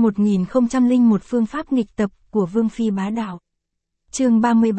1001 phương pháp nghịch tập của Vương Phi bá đạo. Chương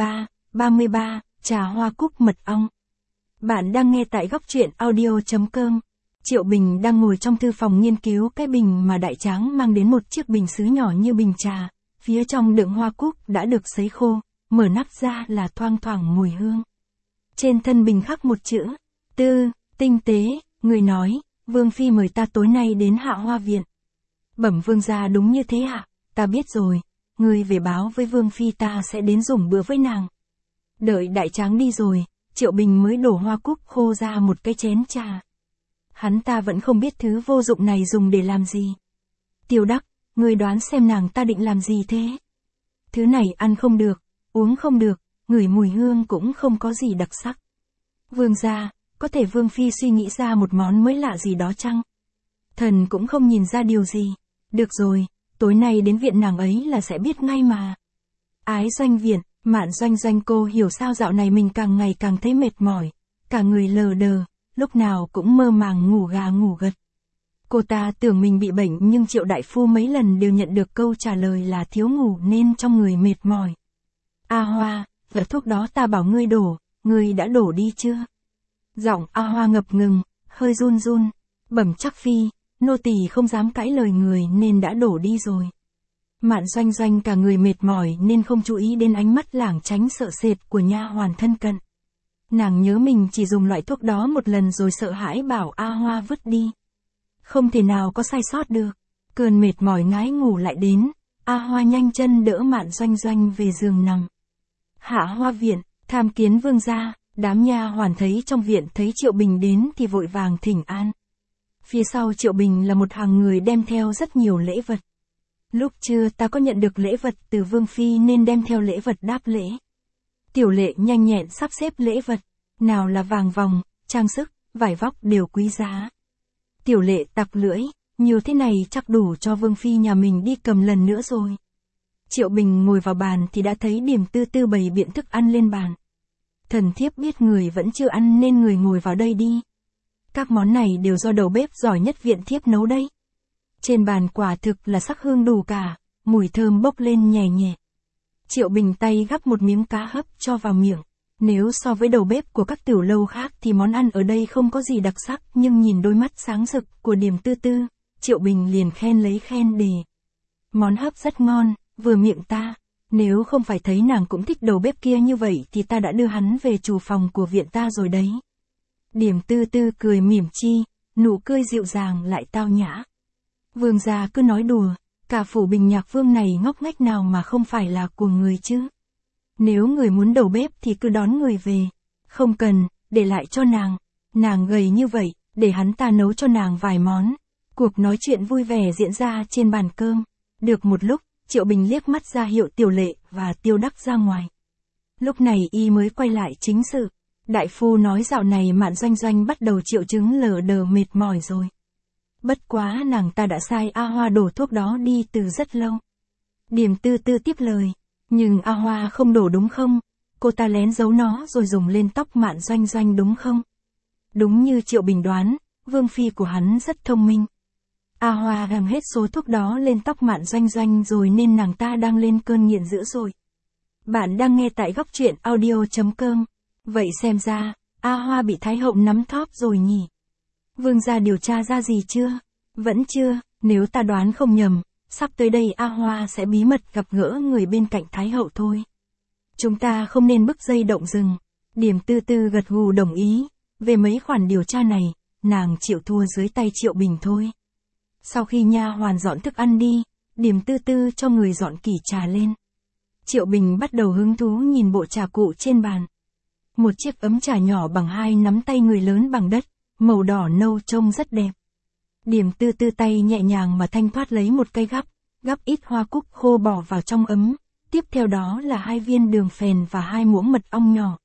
33, trà hoa cúc mật ong. Bạn đang nghe tại góc truyện audio.com. Triệu Bình đang ngồi trong thư phòng nghiên cứu cái bình mà Đại Tráng mang đến, một chiếc bình sứ nhỏ như bình trà, phía trong đựng hoa cúc đã được sấy khô, mở nắp ra là thoang thoảng mùi hương. Trên thân bình khắc một chữ, Tư, tinh tế, người nói, Vương Phi mời ta tối nay đến Hạ Hoa Viện. Bẩm vương gia, đúng như thế ạ, ta biết rồi, người về báo với Vương Phi ta sẽ đến dùng bữa với nàng. Đợi Đại Tráng đi rồi, Triệu Bình mới đổ hoa cúc khô ra một cái chén trà. Hắn ta vẫn không biết thứ vô dụng này dùng để làm gì. Tiêu Đắc, người đoán xem nàng ta định làm gì thế? Thứ này ăn không được, uống không được, ngửi mùi hương cũng không có gì đặc sắc. Vương gia, có thể Vương Phi suy nghĩ ra một món mới lạ gì đó chăng? Thần cũng không nhìn ra điều gì. Được rồi, tối nay đến viện nàng ấy là sẽ biết ngay mà. Ái Doanh Viện, Mạn Doanh Doanh, cô hiểu sao dạo này mình càng ngày càng thấy mệt mỏi, cả người lờ đờ, lúc nào cũng mơ màng ngủ gà ngủ gật. Cô ta tưởng mình bị bệnh, nhưng Triệu đại phu mấy lần đều nhận được câu trả lời là thiếu ngủ nên trong người mệt mỏi. A Hoa, vật thuốc đó ta bảo ngươi đổ, ngươi đã đổ đi chưa? Giọng A Hoa ngập ngừng, hơi run run. Bẩm chắc phi, nô tỳ không dám cãi lời người nên đã đổ đi rồi. Mạn Doanh Doanh cả người mệt mỏi nên không chú ý đến ánh mắt lảng tránh sợ sệt của nha hoàn thân cận. Nàng nhớ mình chỉ dùng loại thuốc đó một lần rồi sợ hãi bảo A Hoa vứt đi. Không thể nào có sai sót được. Cơn mệt mỏi ngái ngủ lại đến, A Hoa nhanh chân đỡ Mạn Doanh Doanh về giường nằm. Hạ Hoa Viện, tham kiến vương gia. Đám nha hoàn thấy trong viện thấy Triệu Bình đến thì vội vàng thỉnh an. Phía sau Triệu Bình là một hàng người đem theo rất nhiều lễ vật. Lúc trưa ta có nhận được lễ vật từ Vương Phi nên đem theo lễ vật đáp lễ. Tiểu Lệ nhanh nhẹn sắp xếp lễ vật, nào là vàng vòng, trang sức, vải vóc đều quý giá. Tiểu Lệ tặc lưỡi, nhiều thế này chắc đủ cho Vương Phi nhà mình đi cầm lần nữa rồi. Triệu Bình ngồi vào bàn thì đã thấy Điềm Tư Tư bày biện thức ăn lên bàn. Thần thiếp biết người vẫn chưa ăn nên người ngồi vào đây đi. Các món này đều do đầu bếp giỏi nhất viện thiếp nấu đây. Trên bàn quả thực là sắc hương đủ cả, mùi thơm bốc lên nhẹ nhẹ. Triệu Bình tay gắp một miếng cá hấp cho vào miệng. Nếu so với đầu bếp của các tiểu lâu khác thì món ăn ở đây không có gì đặc sắc, nhưng nhìn đôi mắt sáng rực của Điềm Tư Tư, Triệu Bình liền khen lấy khen để. Món hấp rất ngon, vừa miệng ta. Nếu không phải thấy nàng cũng thích đầu bếp kia như vậy thì ta đã đưa hắn về chủ phòng của viện ta rồi đấy. Điềm Tư Tư cười mỉm chi, nụ cười dịu dàng lại tao nhã. Vương gia cứ nói đùa, cả phủ Bình Nhạc Vương này ngóc ngách nào mà không phải là của người chứ. Nếu người muốn đầu bếp thì cứ đón người về, không cần, để lại cho nàng gầy như vậy, để hắn ta nấu cho nàng vài món. Cuộc nói chuyện vui vẻ diễn ra trên bàn cơm. Được một lúc, Triệu Bình liếc mắt ra hiệu Tiểu Lệ và Tiêu Đắc ra ngoài. Lúc này y mới quay lại chính sự. Đại phu nói dạo này Mạn Doanh Doanh bắt đầu triệu chứng lờ đờ mệt mỏi rồi. Bất quá nàng ta đã sai A Hoa đổ thuốc đó đi từ rất lâu. Điềm Tư Tư tiếp lời. Nhưng A Hoa không đổ đúng không? Cô ta lén giấu nó rồi dùng lên tóc Mạn Doanh Doanh đúng không? Đúng như Triệu Bình đoán, Vương Phi của hắn rất thông minh. A Hoa găm hết số thuốc đó lên tóc Mạn Doanh Doanh rồi nên nàng ta đang lên cơn nghiện dữ rồi. Bạn đang nghe tại góc truyện audio.com. Vậy xem ra, A Hoa bị Thái Hậu nắm thóp rồi nhỉ? Vương gia điều tra ra gì chưa? Vẫn chưa, nếu ta đoán không nhầm, sắp tới đây A Hoa sẽ bí mật gặp gỡ người bên cạnh Thái Hậu thôi. Chúng ta không nên bứt dây động rừng. Điềm Tư Tư gật gù đồng ý. Về mấy khoản điều tra này, nàng chịu thua dưới tay Triệu Bình thôi. Sau khi nha hoàn dọn thức ăn đi, Điềm Tư Tư cho người dọn kỷ trà lên. Triệu Bình bắt đầu hứng thú nhìn bộ trà cụ trên bàn. Một chiếc ấm trà nhỏ bằng 2 nắm tay người lớn bằng đất, màu đỏ nâu trông rất đẹp. Điềm Tư Tư tay nhẹ nhàng mà thanh thoát lấy một cây gắp ít hoa cúc khô bỏ vào trong ấm, tiếp theo đó là 2 viên đường phèn và 2 muỗng mật ong nhỏ.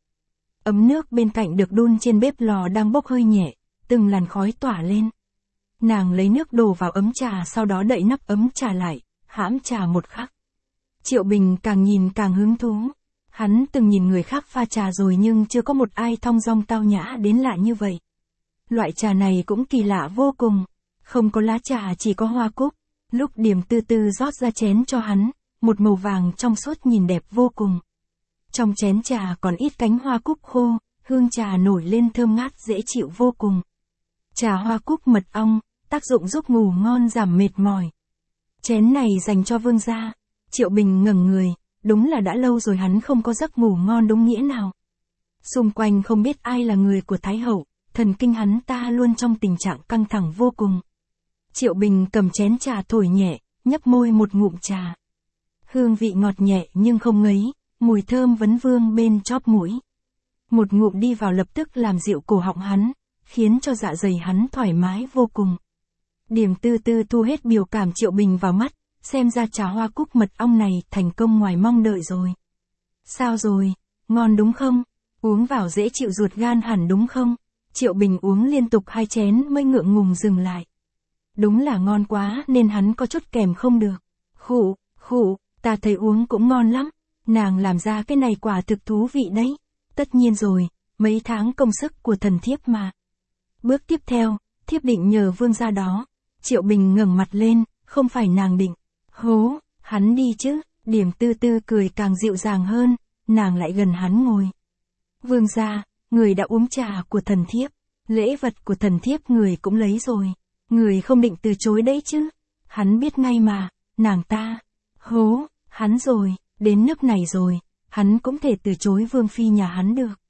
Ấm nước bên cạnh được đun trên bếp lò đang bốc hơi nhẹ, từng làn khói tỏa lên. Nàng lấy nước đổ vào ấm trà, sau đó đậy nắp ấm trà lại, hãm trà một khắc. Triệu Bình càng nhìn càng hứng thú. Hắn từng nhìn người khác pha trà rồi nhưng chưa có một ai thong dong tao nhã đến lạ như vậy. Loại trà này cũng kỳ lạ vô cùng. Không có lá trà, chỉ có hoa cúc. Lúc Điềm Tư Tư rót ra chén cho hắn, một màu vàng trong suốt nhìn đẹp vô cùng. Trong chén trà còn ít cánh hoa cúc khô, hương trà nổi lên thơm ngát dễ chịu vô cùng. Trà hoa cúc mật ong, tác dụng giúp ngủ ngon giảm mệt mỏi. Chén này dành cho vương gia. Triệu Bình ngẩng người, đúng là đã lâu rồi hắn không có giấc ngủ ngon đúng nghĩa nào. Xung quanh không biết ai là người của Thái Hậu, thần kinh hắn ta luôn trong tình trạng căng thẳng vô cùng. Triệu Bình cầm chén trà thổi nhẹ, nhấp môi một ngụm trà. Hương vị ngọt nhẹ nhưng không ngấy, mùi thơm vấn vương bên chóp mũi. Một ngụm đi vào lập tức làm dịu cổ họng hắn, khiến cho dạ dày hắn thoải mái vô cùng. Điềm Tư Tư thu hết biểu cảm Triệu Bình vào mắt, xem ra trà hoa cúc mật ong này thành công ngoài mong đợi rồi. Sao rồi, ngon đúng không? Uống vào dễ chịu ruột gan hẳn đúng không? Triệu Bình uống liên tục 2 chén mới ngượng ngùng dừng lại. Đúng là ngon quá nên hắn có chút kèm không được. Khụ, ta thấy uống cũng ngon lắm. Nàng làm ra cái này quả thực thú vị đấy. Tất nhiên rồi, mấy tháng công sức của thần thiếp mà. Bước tiếp theo, thiếp định nhờ vương gia đó. Triệu Bình ngẩng mặt lên, không phải nàng định. Hố, hắn đi chứ. Điềm Tư Tư cười càng dịu dàng hơn, nàng lại gần hắn ngồi. Vương gia, người đã uống trà của thần thiếp. Lễ vật của thần thiếp người cũng lấy rồi. Người không định từ chối đấy chứ. Hắn biết ngay mà, nàng ta. Hố, hắn rồi, đến nước này rồi, hắn cũng thể từ chối vương phi nhà hắn được.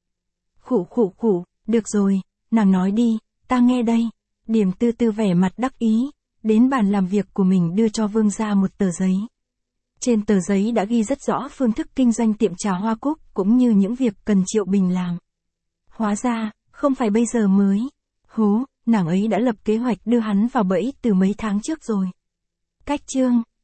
Khụ, được rồi, nàng nói đi, ta nghe đây. Điềm Tư Tư vẻ mặt đắc ý, đến bàn làm việc của mình đưa cho vương gia một tờ giấy. Trên tờ giấy đã ghi rất rõ phương thức kinh doanh tiệm trà hoa cúc cũng như những việc cần Triệu Bình làm. Hóa ra, không phải bây giờ mới. Hố, nàng ấy đã lập kế hoạch đưa hắn vào bẫy từ mấy tháng trước rồi. Cách chương